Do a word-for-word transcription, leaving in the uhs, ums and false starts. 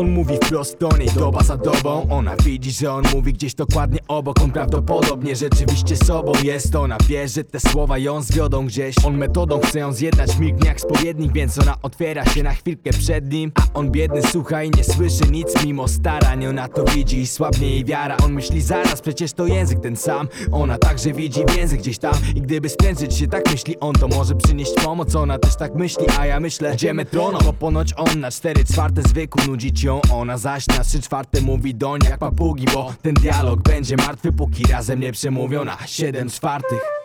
On mówi wprost do niej, doba za dobą. Ona widzi, że on mówi gdzieś dokładnie obok. On prawdopodobnie rzeczywiście sobą jest. Ona wie, że te słowa ją zwiodą gdzieś. On metodą chce ją zjednać, milknie jak spowiednik, więc ona otwiera się na chwilkę przed nim. A on biedny słucha i nie słyszy nic mimo starań. Ona to widzi i słabnie jej wiara. On myśli zaraz, przecież to język ten sam. Ona także widzi więzy gdzieś tam. I gdyby sprężyć się, tak myśli on, to może przynieść pomoc. Ona też tak myśli, a ja myślę, gdzie metronom? Bo ponoć on na cztery czwarte zwykł nudzić ją. Ona zaś na trzy czwarte mówi do niej jak papugi. Bo ten dialog będzie martwy, póki razem nie przemówią na siedem czwartych.